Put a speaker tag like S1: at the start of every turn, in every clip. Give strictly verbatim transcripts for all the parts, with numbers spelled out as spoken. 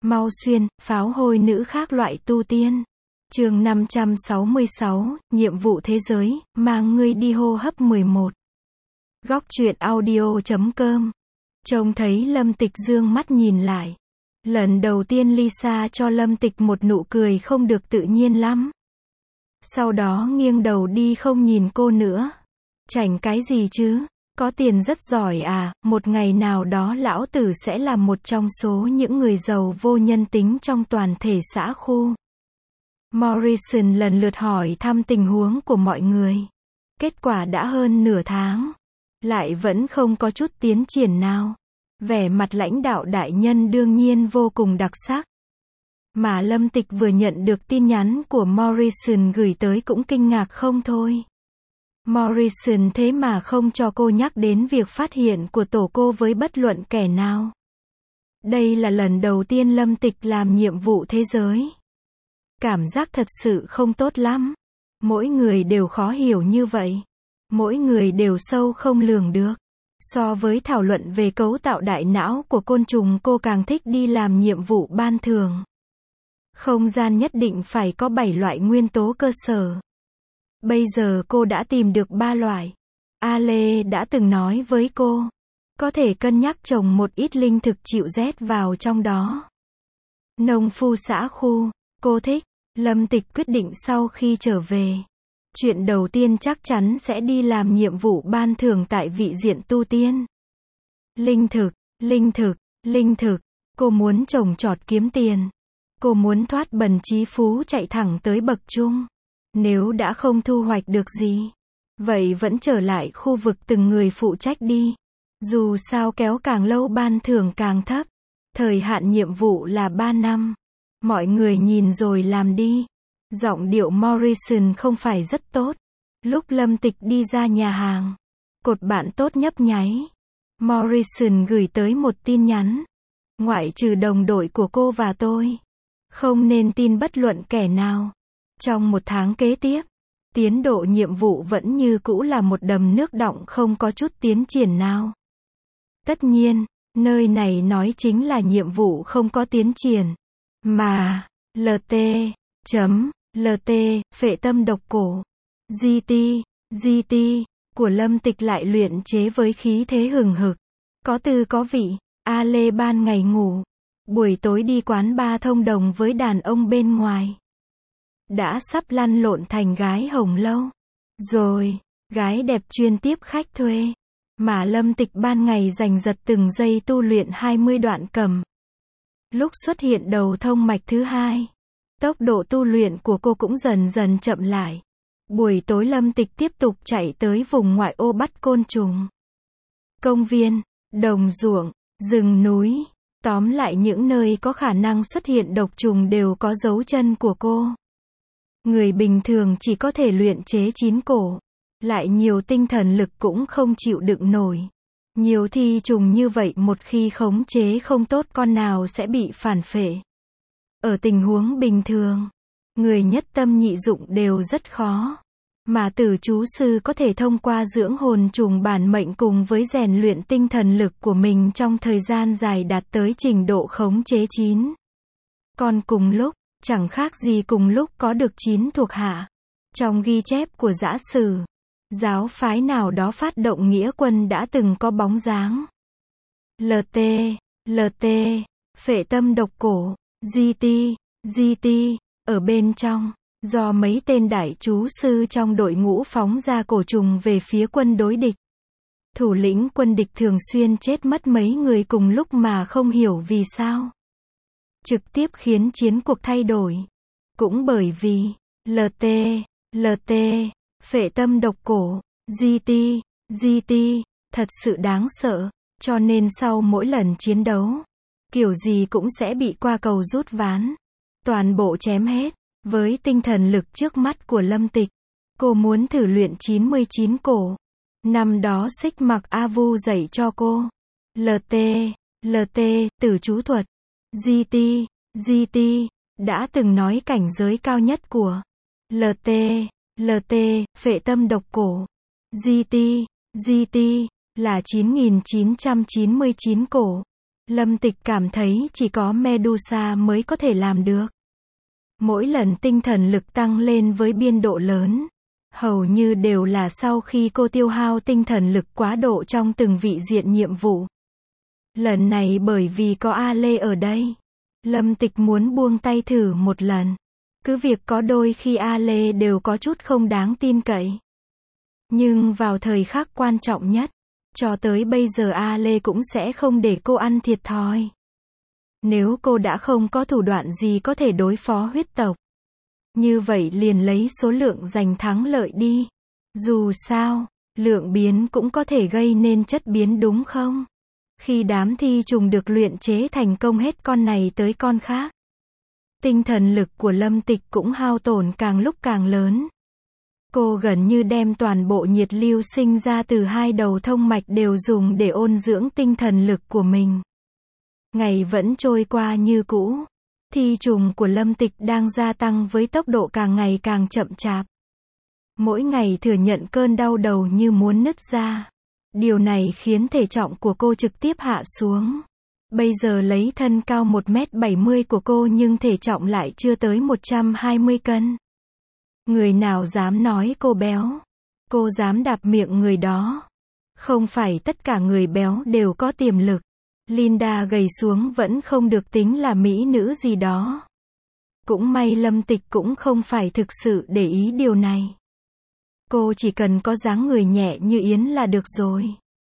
S1: Mau xuyên, pháo hôi nữ khác loại tu tiên. Chương năm trăm sáu mươi sáu, nhiệm vụ thế giới, mang ngươi đi hô hấp mười một. Góc truyện audio chấm com. Trông thấy Lâm Tịch dương mắt nhìn lại. Lần đầu tiên Lisa cho Lâm Tịch một nụ cười không được tự nhiên lắm. Sau đó nghiêng đầu đi không nhìn cô nữa. Chảnh cái gì chứ? Có tiền rất giỏi à, một ngày nào đó lão tử sẽ là một trong số những người giàu vô nhân tính trong toàn thể xã khu. Morrison lần lượt hỏi thăm tình huống của mọi người. Kết quả đã hơn nửa tháng. Lại vẫn không có chút tiến triển nào. Vẻ mặt lãnh đạo đại nhân đương nhiên vô cùng đặc sắc. Mà Lâm Tịch vừa nhận được tin nhắn của Morrison gửi tới cũng kinh ngạc không thôi. Morrison thế mà không cho cô nhắc đến việc phát hiện của tổ cô với bất luận kẻ nào. Đây là lần đầu tiên Lâm Tịch làm nhiệm vụ thế giới. Cảm giác thật sự không tốt lắm. Mỗi người đều khó hiểu như vậy. Mỗi người đều sâu không lường được. So với thảo luận về cấu tạo đại não của côn trùng, cô càng thích đi làm nhiệm vụ ban thường. Không gian nhất định phải có bảy loại nguyên tố cơ sở. Bây giờ cô đã tìm được ba loại. Ale đã từng nói với cô, có thể cân nhắc trồng một ít linh thực chịu rét vào trong đó. Nông phu xã khu, cô thích. Lâm Tịch quyết định sau khi trở về, chuyện đầu tiên chắc chắn sẽ đi làm nhiệm vụ ban thưởng tại vị diện tu tiên. Linh thực, linh thực, linh thực, cô muốn trồng trọt kiếm tiền. Cô muốn thoát bần trí phú chạy thẳng tới bậc trung. Nếu đã không thu hoạch được gì, vậy vẫn trở lại khu vực từng người phụ trách đi. Dù sao kéo càng lâu ban thưởng càng thấp. Thời hạn nhiệm vụ là ba năm. Mọi người nhìn rồi làm đi. Giọng điệu Morrison không phải rất tốt. Lúc Lâm Tịch đi ra nhà hàng, cột bạn tốt nhấp nháy. Morrison gửi tới một tin nhắn. Ngoại trừ đồng đội của cô và tôi, không nên tin bất luận kẻ nào. Trong một tháng kế tiếp, tiến độ nhiệm vụ vẫn như cũ là một đầm nước đọng không có chút tiến triển nào. Tất nhiên, nơi này nói chính là nhiệm vụ không có tiến triển. Mà, lt, chấm, lt, phệ tâm độc cổ, gt, gt, của Lâm Tịch lại luyện chế với khí thế hừng hực. Có tư có vị, A Lê ban ngày ngủ, buổi tối đi quán bar thông đồng với đàn ông bên ngoài. Đã sắp lăn lộn thành gái hồng lâu. Rồi, gái đẹp chuyên tiếp khách thuê. Mà Lâm Tịch ban ngày giành giật từng giây tu luyện hai mươi đoạn cầm. Lúc xuất hiện đầu thông mạch thứ hai, tốc độ tu luyện của cô cũng dần dần chậm lại. Buổi tối Lâm Tịch tiếp tục chạy tới vùng ngoại ô bắt côn trùng. Công viên, đồng ruộng, rừng núi, tóm lại những nơi có khả năng xuất hiện độc trùng đều có dấu chân của cô. Người bình thường chỉ có thể luyện chế chín cổ, lại nhiều tinh thần lực cũng không chịu đựng nổi. Nhiều thi trùng như vậy một khi khống chế không tốt con nào sẽ bị phản phệ. Ở tình huống bình thường, người nhất tâm nhị dụng đều rất khó. Mà tử chú sư có thể thông qua dưỡng hồn trùng bản mệnh cùng với rèn luyện tinh thần lực của mình trong thời gian dài đạt tới trình độ khống chế chín. Còn cùng lúc, chẳng khác gì cùng lúc có được chín thuộc hạ. Trong ghi chép của Dã Sử, giáo phái nào đó phát động nghĩa quân đã từng có bóng dáng. lt, lt, phệ tâm độc cổ, gt, gt, ở bên trong, do mấy tên đại chú sư trong đội ngũ phóng ra cổ trùng về phía quân đối địch. Thủ lĩnh quân địch thường xuyên chết mất mấy người cùng lúc mà không hiểu vì sao. Trực tiếp khiến chiến cuộc thay đổi. Cũng bởi vì, lt, lt, phệ tâm độc cổ, gt, gt, thật sự đáng sợ, cho nên sau mỗi lần chiến đấu, kiểu gì cũng sẽ bị qua cầu rút ván. Toàn bộ chém hết. Với tinh thần lực trước mắt của Lâm Tịch, cô muốn thử luyện chín mươi chín cổ. Năm đó Xích Mặc A Vu dạy cho cô. lt, lt, tử chú thuật. gt, gt, đã từng nói cảnh giới cao nhất của lt, lt, phệ tâm độc cổ. gt, gt, là chín nghìn chín trăm chín mươi chín cổ. Lâm Tịch cảm thấy chỉ có Medusa mới có thể làm được. Mỗi lần tinh thần lực tăng lên với biên độ lớn, hầu như đều là sau khi cô tiêu hao tinh thần lực quá độ trong từng vị diện nhiệm vụ. Lần này bởi vì có A Lê ở đây, Lâm Tịch muốn buông tay thử một lần. Cứ việc có đôi khi A Lê đều có chút không đáng tin cậy. Nhưng vào thời khắc quan trọng nhất, cho tới bây giờ A Lê cũng sẽ không để cô ăn thiệt thòi. Nếu cô đã không có thủ đoạn gì có thể đối phó huyết tộc, như vậy liền lấy số lượng giành thắng lợi đi. Dù sao, lượng biến cũng có thể gây nên chất biến đúng không? Khi đám thi trùng được luyện chế thành công hết con này tới con khác, tinh thần lực của Lâm Tịch cũng hao tổn càng lúc càng lớn. Cô gần như đem toàn bộ nhiệt lưu sinh ra từ hai đầu thông mạch đều dùng để ôn dưỡng tinh thần lực của mình. Ngày vẫn trôi qua như cũ. Thi trùng của Lâm Tịch đang gia tăng với tốc độ càng ngày càng chậm chạp. Mỗi ngày thừa nhận cơn đau đầu như muốn nứt ra. Điều này khiến thể trọng của cô trực tiếp hạ xuống. Bây giờ lấy thân cao một mét bảy mươi của cô nhưng thể trọng lại chưa tới một trăm hai mươi cân. Người nào dám nói cô béo? Cô dám đạp miệng người đó. Không phải tất cả người béo đều có tiềm lực. Linda gầy xuống vẫn không được tính là mỹ nữ gì đó. Cũng may Lâm Tịch cũng không phải thực sự để ý điều này. Cô chỉ cần có dáng người nhẹ như yến là được rồi.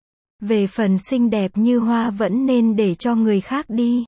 S1: Về phần xinh đẹp như hoa vẫn nên để cho người khác đi.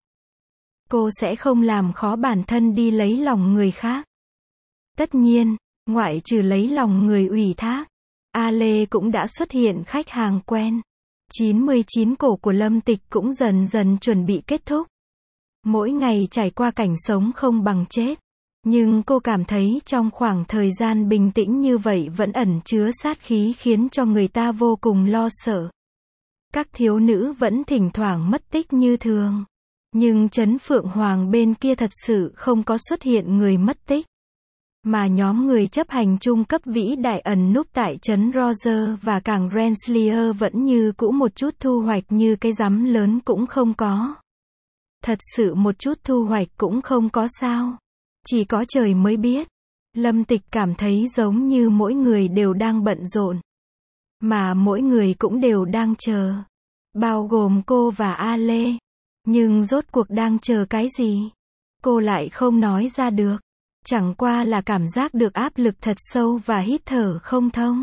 S1: Cô sẽ không làm khó bản thân đi lấy lòng người khác. Tất nhiên, ngoại trừ lấy lòng người ủy thác, A Lê cũng đã xuất hiện khách hàng quen. chín mươi chín cổ của Lâm Tịch cũng dần dần chuẩn bị kết thúc. Mỗi ngày trải qua cảnh sống không bằng chết. Nhưng cô cảm thấy trong khoảng thời gian bình tĩnh như vậy vẫn ẩn chứa sát khí khiến cho người ta vô cùng lo sợ. Các thiếu nữ vẫn thỉnh thoảng mất tích như thường. Nhưng trấn Phượng Hoàng bên kia thật sự không có xuất hiện người mất tích. Mà nhóm người chấp hành trung cấp vĩ đại ẩn núp tại trấn Roger và cảng Rensselaer vẫn như cũ một chút thu hoạch như cái rắm lớn cũng không có. Thật sự một chút thu hoạch cũng không có sao. Chỉ có trời mới biết. Lâm Tịch cảm thấy giống như mỗi người đều đang bận rộn. Mà mỗi người cũng đều đang chờ. Bao gồm cô và A Lê. Nhưng rốt cuộc đang chờ cái gì? Cô lại không nói ra được. Chẳng qua là cảm giác được áp lực thật sâu và hít thở không thông.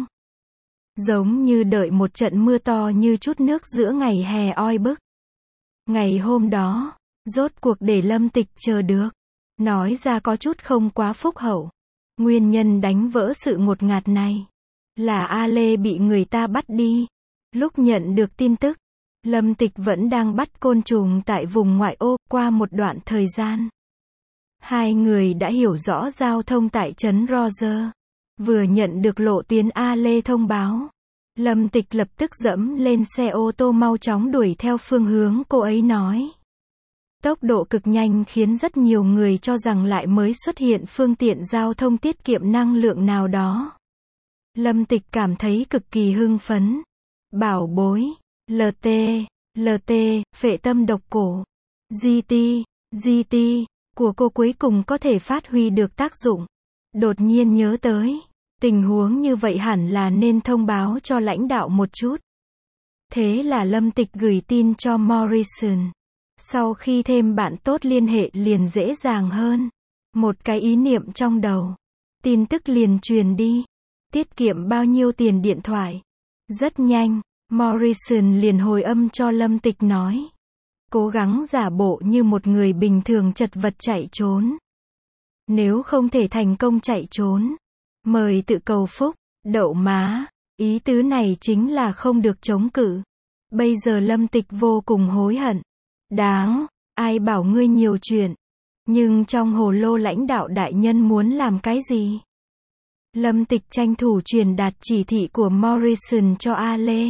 S1: Giống như đợi một trận mưa to như chút nước giữa ngày hè oi bức. Ngày hôm đó, rốt cuộc để Lâm Tịch chờ được. Nói ra có chút không quá phúc hậu. Nguyên nhân đánh vỡ sự ngột ngạt này là A Lê bị người ta bắt đi. Lúc nhận được tin tức, Lâm Tịch vẫn đang bắt côn trùng tại vùng ngoại ô. Qua một đoạn thời gian, hai người đã hiểu rõ giao thông tại trấn Roger. Vừa nhận được lộ tuyến A Lê thông báo, Lâm Tịch lập tức dẫm lên xe ô tô mau chóng đuổi theo phương hướng cô ấy nói. Tốc độ cực nhanh khiến rất nhiều người cho rằng lại mới xuất hiện phương tiện giao thông tiết kiệm năng lượng nào đó. Lâm Tịch cảm thấy cực kỳ hưng phấn. Bảo bối, lờ tê, lờ tê, phệ tâm độc cổ, giê tê, giê tê của cô cuối cùng có thể phát huy được tác dụng. Đột nhiên nhớ tới, tình huống như vậy hẳn là nên thông báo cho lãnh đạo một chút. Thế là Lâm Tịch gửi tin cho Morrison. Sau khi thêm bạn tốt liên hệ liền dễ dàng hơn. Một cái ý niệm trong đầu. Tin tức liền truyền đi. Tiết kiệm bao nhiêu tiền điện thoại. Rất nhanh, Morrison liền hồi âm cho Lâm Tịch nói. Cố gắng giả bộ như một người bình thường chật vật chạy trốn. Nếu không thể thành công chạy trốn, mời tự cầu phúc. Đậu má. Ý tứ này chính là không được chống cự. Bây giờ Lâm Tịch vô cùng hối hận. Đáng, ai bảo ngươi nhiều chuyện. Nhưng trong hồ lô lãnh đạo đại nhân muốn làm cái gì? Lâm Tịch tranh thủ truyền đạt chỉ thị của Morrison cho A Lê.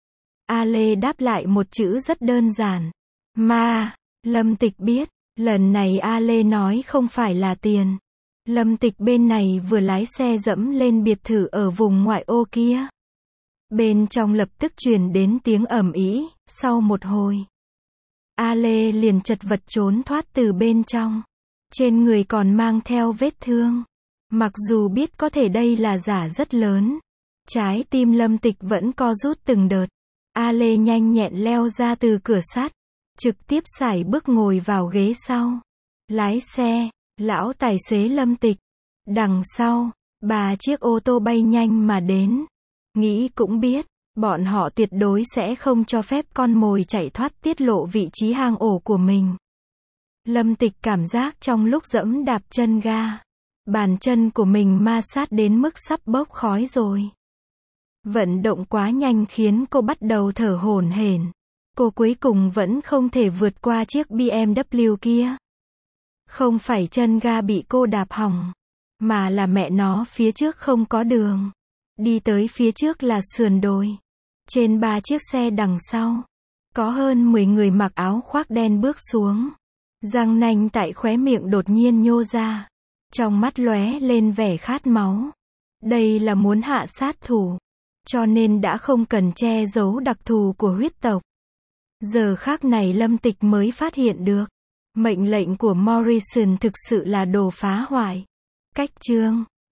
S1: A Lê đáp lại một chữ rất đơn giản. Ma. Lâm Tịch biết, lần này A Lê nói không phải là tiền. Lâm Tịch bên này vừa lái xe dẫm lên biệt thự ở vùng ngoại ô kia. Bên trong lập tức truyền đến tiếng ầm ĩ. Sau một hồi, A Lê liền chật vật trốn thoát từ bên trong. Trên người còn mang theo vết thương. Mặc dù biết có thể đây là giả rất lớn. Trái tim Lâm Tịch vẫn co rút từng đợt. A Lê nhanh nhẹn leo ra từ cửa sắt. Trực tiếp sải bước ngồi vào ghế sau. Lái xe, lão tài xế Lâm Tịch. Đằng sau, ba chiếc ô tô bay nhanh mà đến. Nghĩ cũng biết, bọn họ tuyệt đối sẽ không cho phép con mồi chạy thoát tiết lộ vị trí hang ổ của mình. Lâm Tịch cảm giác trong lúc dẫm đạp chân ga, bàn chân của mình ma sát đến mức sắp bốc khói rồi. Vận động quá nhanh khiến cô bắt đầu thở hổn hển. Cô cuối cùng vẫn không thể vượt qua chiếc bê em vê kia. Không phải chân ga bị cô đạp hỏng, mà là mẹ nó phía trước không có đường. Đi tới phía trước là sườn đồi. Trên ba chiếc xe đằng sau, có hơn mười người mặc áo khoác đen bước xuống. Răng nanh tại khóe miệng đột nhiên nhô ra. Trong mắt lóe lên vẻ khát máu. Đây là muốn hạ sát thủ. Cho nên đã không cần che giấu đặc thù của huyết tộc. Giờ khắc này Lâm Tịch mới phát hiện được. Mệnh lệnh của Morrison thực sự là đồ phá hoại. Cách chương